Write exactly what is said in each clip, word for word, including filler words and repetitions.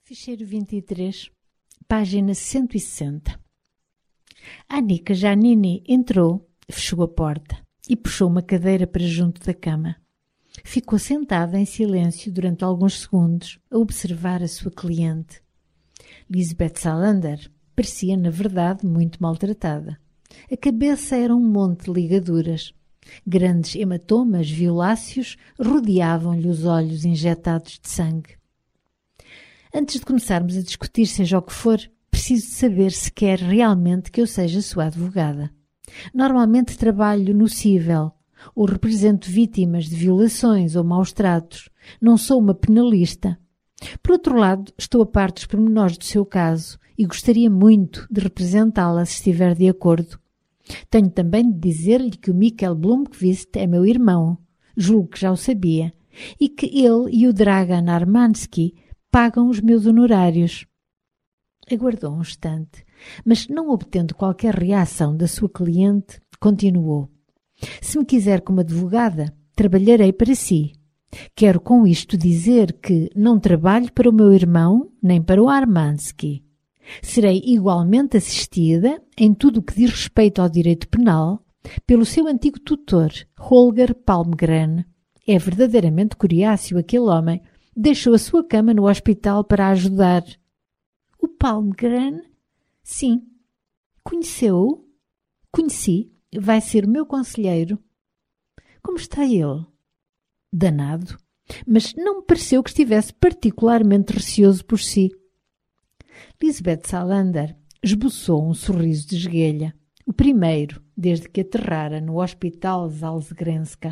Ficheiro vinte e três, página cento e sessenta. Annika Giannini entrou, fechou a porta e puxou uma cadeira para junto da cama. Ficou sentada em silêncio durante alguns segundos a observar a sua cliente. Lisbeth Salander parecia, na verdade, muito maltratada. A cabeça era um monte de ligaduras. Grandes hematomas violáceos rodeavam-lhe os olhos injetados de sangue. Antes de começarmos a discutir seja o que for, preciso saber se quer realmente que eu seja sua advogada. Normalmente trabalho no cível, ou represento vítimas de violações ou maus-tratos. Não sou uma penalista. Por outro lado, estou a par dos pormenores do seu caso e gostaria muito de representá-la se estiver de acordo. Tenho também de dizer-lhe que o Mikhail Blomkvist é meu irmão, julgo que já o sabia, e que ele e o Dragan Armansky pagam os meus honorários. Aguardou um instante, mas não obtendo qualquer reação da sua cliente, continuou. Se me quiser como advogada, trabalharei para si. Quero com isto dizer que não trabalho para o meu irmão nem para o Armansky. Serei igualmente assistida, em tudo o que diz respeito ao direito penal, pelo seu antigo tutor, Holger Palmgren. É verdadeiramente coriáceo aquele homem. Deixou a sua cama no hospital para a ajudar. O Palmgren? Sim. Conheceu-o? Conheci. Vai ser o meu conselheiro. Como está ele? Danado. Mas não me pareceu que estivesse particularmente receoso por si. Lisbeth Salander esboçou um sorriso de esguelha. O primeiro, desde que aterrara no hospital Zalzgrenska.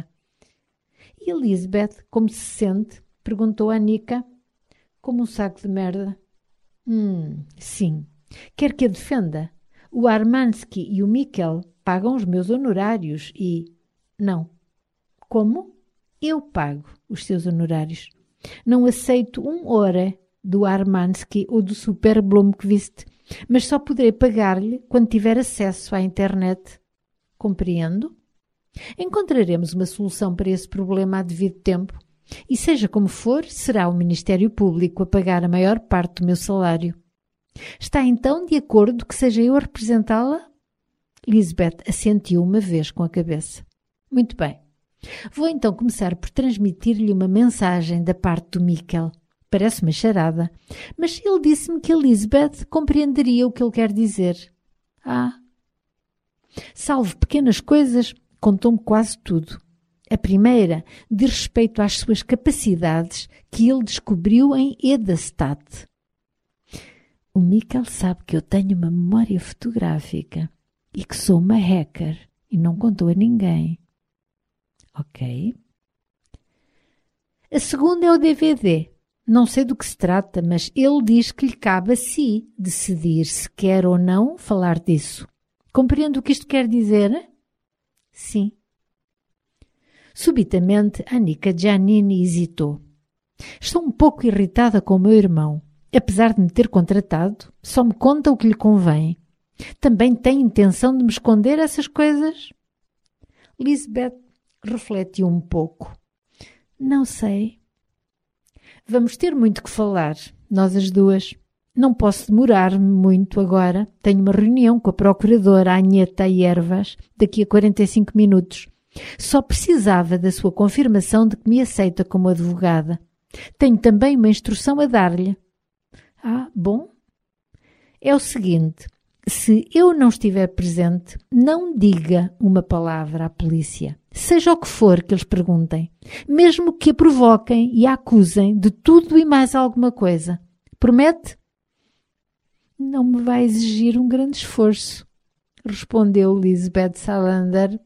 E a Lisbeth, como se sente? Perguntou a Annika. Como um saco de merda. Hum, sim. Quer que a defenda? O Armansky e o Mikhail pagam os meus honorários e... Não. Como? Eu pago os seus honorários. Não aceito um ore do Armansky ou do Super Blomkvist, mas só poderei pagar-lhe quando tiver acesso à internet. Compreendo? Encontraremos uma solução para esse problema a devido tempo. E seja como for, será o Ministério Público a pagar a maior parte do meu salário. Está então de acordo que seja eu a representá-la? Lisbeth assentiu uma vez com a cabeça. Muito bem. Vou então começar por transmitir-lhe uma mensagem da parte do Mikhail. Parece uma charada, mas ele disse-me que a Lisbeth compreenderia o que ele quer dizer. Ah! Salvo pequenas coisas, contou-me quase tudo. A primeira, diz respeito às suas capacidades que ele descobriu em Edestadt. O Mikhail sabe que eu tenho uma memória fotográfica e que sou uma hacker e não contou a ninguém. Ok. A segunda é o D V D. Não sei do que se trata, mas ele diz que lhe cabe a si decidir se quer ou não falar disso. Compreende o que isto quer dizer? Sim. Subitamente, Annika Giannini hesitou. Estou um pouco irritada com o meu irmão. Apesar de me ter contratado, só me conta o que lhe convém. Também tem intenção de me esconder essas coisas? Lisbeth refletiu um pouco. Não sei. Vamos ter muito que falar, nós as duas. Não posso demorar-me muito agora. Tenho uma reunião com a procuradora Agneta Ervas daqui a quarenta e cinco minutos. Só precisava da sua confirmação de que me aceita como advogada. Tenho também uma instrução a dar-lhe. Ah, bom. É o seguinte, se eu não estiver presente, não diga uma palavra à polícia. Seja o que for que eles perguntem, mesmo que a provoquem e a acusem de tudo e mais alguma coisa. Promete? Não me vai exigir um grande esforço, respondeu Lisbeth Salander.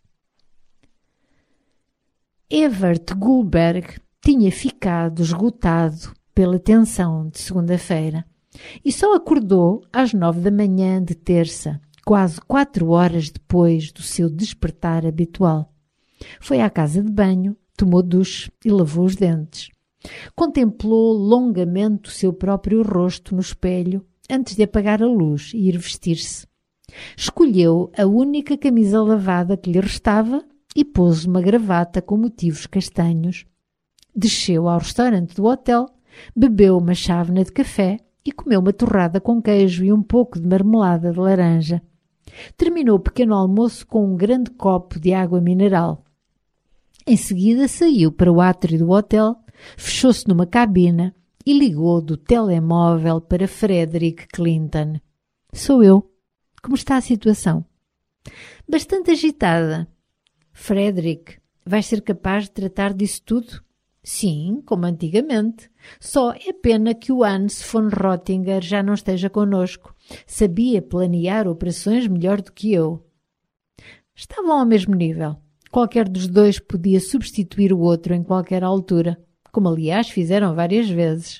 Evert Goldberg tinha ficado esgotado pela tensão de segunda-feira e só acordou às nove da manhã de terça, quase quatro horas depois do seu despertar habitual. Foi à casa de banho, tomou duche e lavou os dentes. Contemplou longamente o seu próprio rosto no espelho antes de apagar a luz e ir vestir-se. Escolheu a única camisa lavada que lhe restava e pôs uma gravata com motivos castanhos. Desceu ao restaurante do hotel bebeu uma chávena de café e comeu uma torrada com queijo e um pouco de marmelada de laranja. Terminou o pequeno almoço com um grande copo de água mineral. Em seguida saiu para o átrio do hotel, fechou-se numa cabina e ligou do telemóvel para Frederick Clinton. Sou eu. Como está a situação? Bastante agitada. Frederick, vais ser capaz de tratar disso tudo? Sim, como antigamente. Só é pena que o Hans von Rottinger já não esteja connosco. Sabia planear operações melhor do que eu. Estavam ao mesmo nível. Qualquer dos dois podia substituir o outro em qualquer altura, como aliás fizeram várias vezes.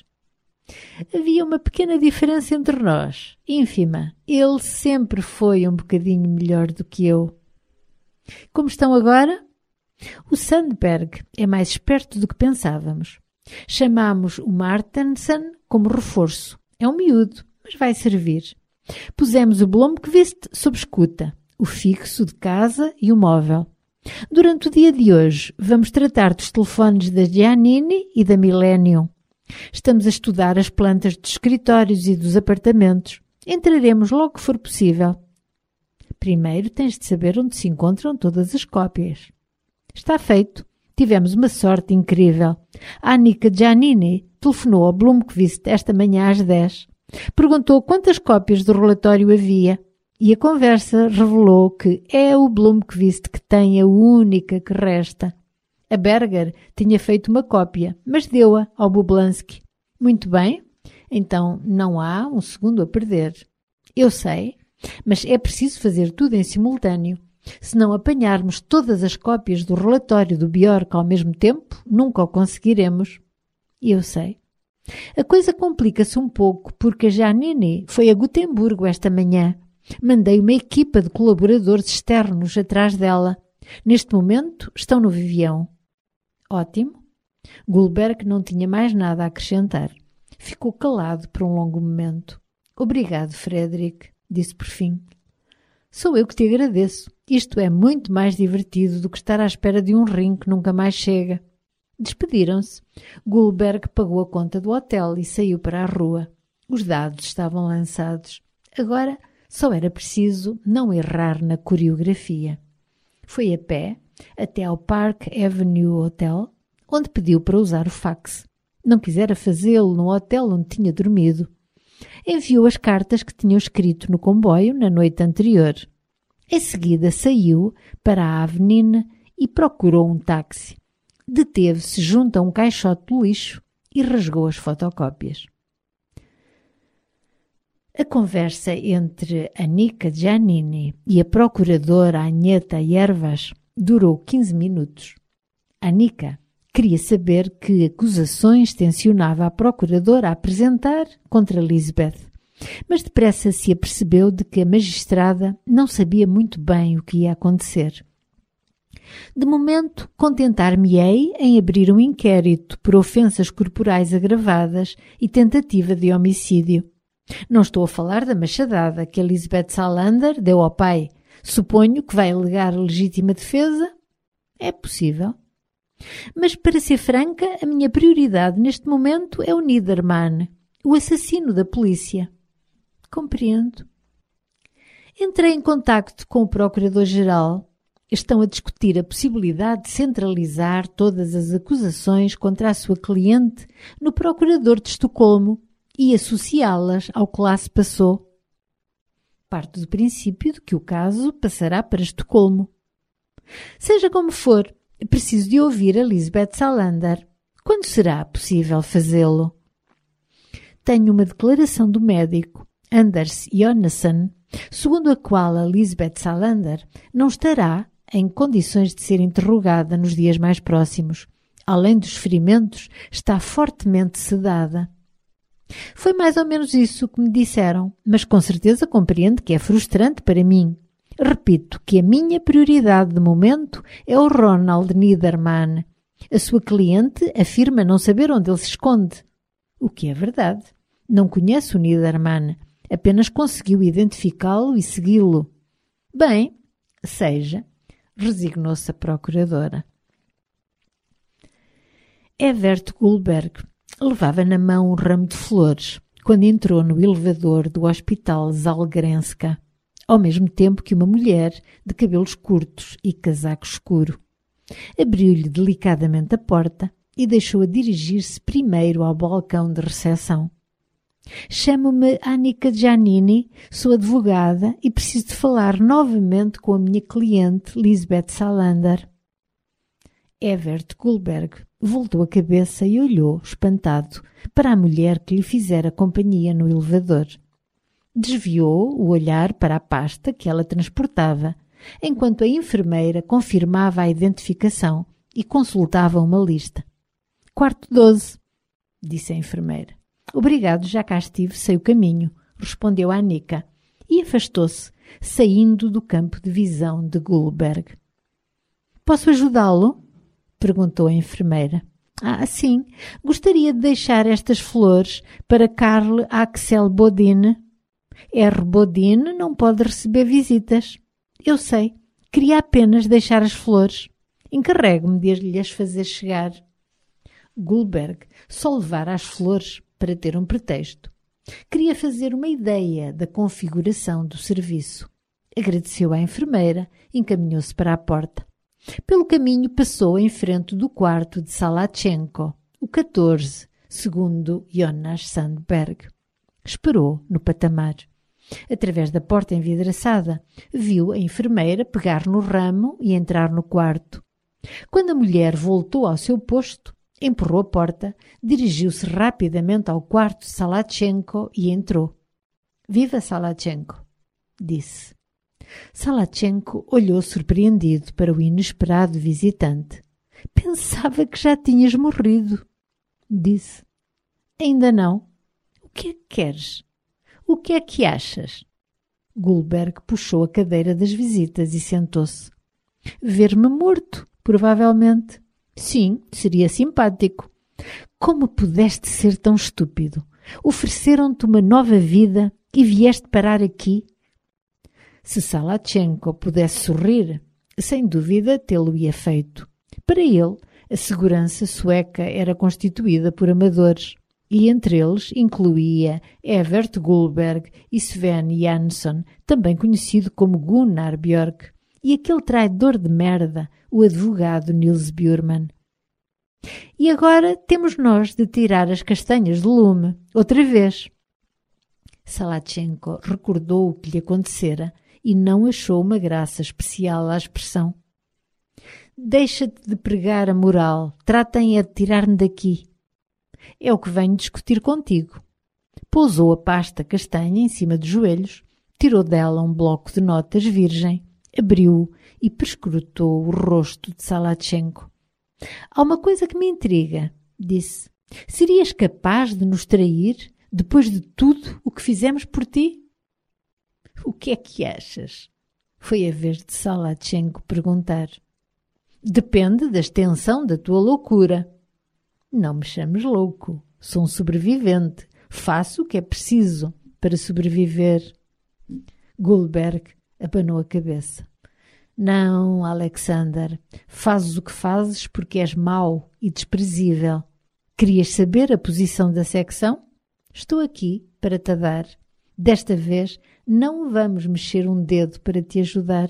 Havia uma pequena diferença entre nós, ínfima. Ele sempre foi um bocadinho melhor do que eu. Como estão agora? O Sandberg é mais esperto do que pensávamos. Chamámos o Martensen como reforço. É um miúdo, mas vai servir. Pusemos o Blomqvist sob escuta, o fixo de casa e o móvel. Durante o dia de hoje, vamos tratar dos telefones da Giannini e da Millennium. Estamos a estudar as plantas dos escritórios e dos apartamentos. Entraremos logo que for possível. Primeiro tens de saber onde se encontram todas as cópias. Está feito. Tivemos uma sorte incrível. A Annika Giannini telefonou ao Blomqvist esta manhã às dez. Perguntou quantas cópias do relatório havia e a conversa revelou que é o Blomqvist que tem a única que resta. A Berger tinha feito uma cópia, mas deu-a ao Bublansky. Muito bem, então não há um segundo a perder. Eu sei, mas é preciso fazer tudo em simultâneo. Se não apanharmos todas as cópias do relatório do Bjork ao mesmo tempo, nunca o conseguiremos. Eu sei. A coisa complica-se um pouco porque a Giannini foi a Gotemburgo esta manhã. Mandei uma equipa de colaboradores externos atrás dela. Neste momento estão no Vivião. Ótimo. Goldberg não tinha mais nada a acrescentar. Ficou calado por um longo momento. Obrigado, Frederick, disse por fim. Sou eu que te agradeço. Isto é muito mais divertido do que estar à espera de um rim que nunca mais chega. Despediram-se. Goldberg pagou a conta do hotel e saiu para a rua. Os dados estavam lançados. Agora só era preciso não errar na coreografia. Foi a pé até ao Park Avenue Hotel, onde pediu para usar o fax. Não quisera fazê-lo no hotel onde tinha dormido. Enviou as cartas que tinham escrito no comboio na noite anterior. Em seguida saiu para a Avenida e procurou um táxi. Deteve-se junto a um caixote de lixo e rasgou as fotocópias. A conversa entre Annika Giannini e a procuradora Agneta Jervas durou quinze minutos. Annika queria saber que acusações tencionava a procuradora a apresentar contra Lisbeth, mas depressa se apercebeu de que a magistrada não sabia muito bem o que ia acontecer. De momento, contentar-me-ei em abrir um inquérito por ofensas corporais agravadas e tentativa de homicídio. Não estou a falar da machadada que a Lisbeth Salander deu ao pai. Suponho que vai alegar legítima defesa. É possível. Mas, para ser franca, a minha prioridade neste momento é o Niedermann, o assassino da polícia. Compreendo. Entrei em contacto com o Procurador-Geral. Estão a discutir a possibilidade de centralizar todas as acusações contra a sua cliente no Procurador de Estocolmo e associá-las ao que lá se passou. Parto do princípio de que o caso passará para Estocolmo. Seja como for, preciso de ouvir a Lisbeth Salander. Quando será possível fazê-lo? Tenho uma declaração do médico, Anders Jonassen, segundo a qual a Lisbeth Salander não estará em condições de ser interrogada nos dias mais próximos. Além dos ferimentos, está fortemente sedada. Foi mais ou menos isso que me disseram, mas com certeza compreendo que é frustrante para mim. Repito que a minha prioridade de momento é o Ronald Niedermann. A sua cliente afirma não saber onde ele se esconde. O que é verdade. Não conhece o Niedermann, apenas conseguiu identificá-lo e segui-lo. Bem, seja, resignou-se a procuradora. Evert Goldberg Levava na mão um ramo de flores quando entrou no elevador do Hospital Zalgrenska, ao mesmo tempo que uma mulher de cabelos curtos e casaco escuro. Abriu-lhe delicadamente a porta e deixou-a dirigir-se primeiro ao balcão de recepção. Chamo-me Annika Giannini, sou advogada e preciso de falar novamente com a minha cliente Lisbeth Salander. Evert Gullberg voltou a cabeça e olhou, espantado, para a mulher que lhe fizera companhia no elevador. Desviou o olhar para a pasta que ela transportava, enquanto a enfermeira confirmava a identificação e consultava uma lista. Quarto doze, disse a enfermeira. Obrigado, já cá estive, sei o caminho, respondeu a Annika, e afastou-se, saindo do campo de visão de Gullberg. Posso ajudá-lo? Perguntou a enfermeira. Ah, sim, gostaria de deixar estas flores para Karl Axel Bodin. R. Bodin não pode receber visitas. Eu sei, queria apenas deixar as flores. Encarrego-me de lhes fazer chegar. Gullberg só levara as flores para ter um pretexto. Queria fazer uma ideia da configuração do serviço. Agradeceu à enfermeira e encaminhou-se para a porta. Pelo caminho passou em frente do quarto de Salachenko, o catorze, segundo Jonas Sandberg. Esperou no patamar. Através da porta envidraçada, viu a enfermeira pegar no ramo e entrar no quarto. Quando a mulher voltou ao seu posto, empurrou a porta, dirigiu-se rapidamente ao quarto de Salachenko e entrou. «Viva Salachenko!» disse. Salachenko olhou surpreendido para o inesperado visitante. «Pensava que já tinhas morrido», disse. «Ainda não? O que é que queres? O que é que achas?» Gullberg puxou a cadeira das visitas e sentou-se. «Ver-me morto, provavelmente. Sim, seria simpático. Como pudeste ser tão estúpido? Ofereceram-te uma nova vida e vieste parar aqui?» Se Salachenko pudesse sorrir, sem dúvida tê-lo-ia feito. Para ele, a segurança sueca era constituída por amadores, e entre eles incluía Evert Gullberg e Sven Jansson, também conhecido como Gunnar Björk, e aquele traidor de merda, o advogado Nils Bjurman. E agora temos nós de tirar as castanhas do lume, outra vez. Salachenko recordou o que lhe acontecera e não achou uma graça especial à expressão. Deixa-te de pregar a moral, tratem é de tirar-me daqui. É o que venho discutir contigo. Pousou a pasta castanha em cima dos joelhos, tirou dela um bloco de notas virgem, abriu-o e perscrutou o rosto de Salachenko. Há uma coisa que me intriga, disse. Serias capaz de nos trair depois de tudo o que fizemos por ti? O que é que achas? Foi a vez de Salachenko perguntar. Depende da extensão da tua loucura. Não me chames louco. Sou um sobrevivente. Faço o que é preciso para sobreviver. Gullberg abanou a cabeça. Não, Alexander. Fazes o que fazes porque és mau e desprezível. Querias saber a posição da secção? Estou aqui para te dar. Desta vez não vamos mexer um dedo para te ajudar.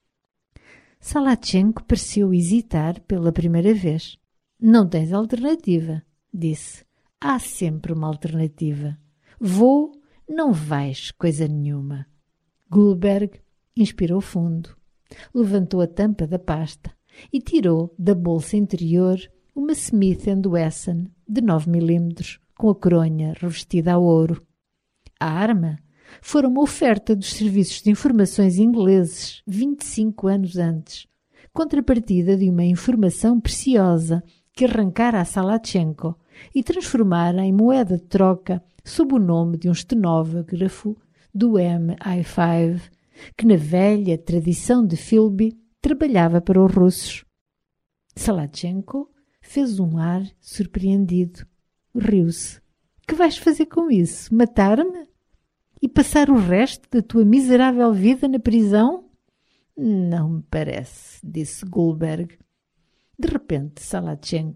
Salachenko pareceu hesitar pela primeira vez. Não tens alternativa, disse. Há sempre uma alternativa. Vou, não vais coisa nenhuma. Gullberg inspirou fundo, levantou a tampa da pasta e tirou da bolsa interior uma Smith and Wesson de nove milímetros com a coronha revestida a ouro. A arma fora uma oferta dos serviços de informações ingleses vinte e cinco anos antes, contrapartida de uma informação preciosa que arrancara a Salachenko e transformara em moeda de troca sob o nome de um estenógrafo do M I cinco, que na velha tradição de Philby trabalhava para os russos. Salachenko fez um ar surpreendido. Riu-se. Que vais fazer com isso? Matar-me? E passar o resto da tua miserável vida na prisão? Não me parece, disse Gullberg. De repente, Salachenko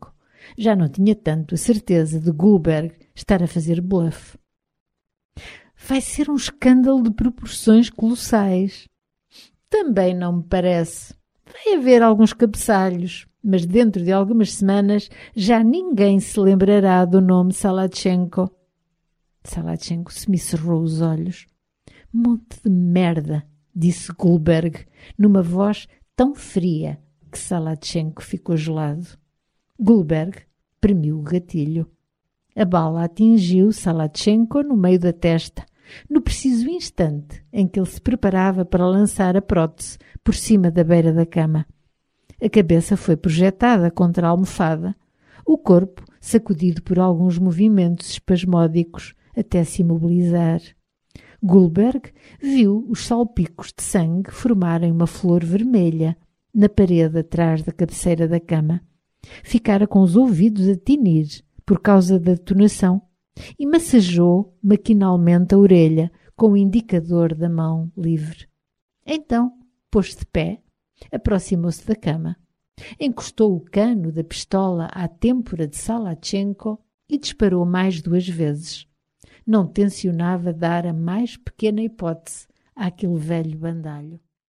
Já não tinha tanto a certeza de Goldberg estar a fazer bluff. Vai ser um escândalo de proporções colossais. Também não me parece. Vai haver alguns cabeçalhos, mas dentro de algumas semanas já ninguém se lembrará do nome Salatchenko. Salatchenko semicerrou os olhos. Monte de merda, disse Goldberg, numa voz tão fria que Salatchenko ficou gelado. Goldberg premiu o gatilho. A bala atingiu Salatchenko no meio da testa, no preciso instante em que ele se preparava para lançar a prótese por cima da beira da cama. A cabeça foi projetada contra a almofada, o corpo sacudido por alguns movimentos espasmódicos até se imobilizar. Goldberg viu os salpicos de sangue formarem uma flor vermelha na parede atrás da cabeceira da cama. Ficara com os ouvidos a tinir por causa da detonação e massageou maquinalmente a orelha com o indicador da mão livre. Então pôs-se de pé, aproximou-se da cama, encostou o cano da pistola à têmpora de Salatchenko e disparou mais duas vezes. Não tencionava dar a mais pequena hipótese àquele velho bandalho.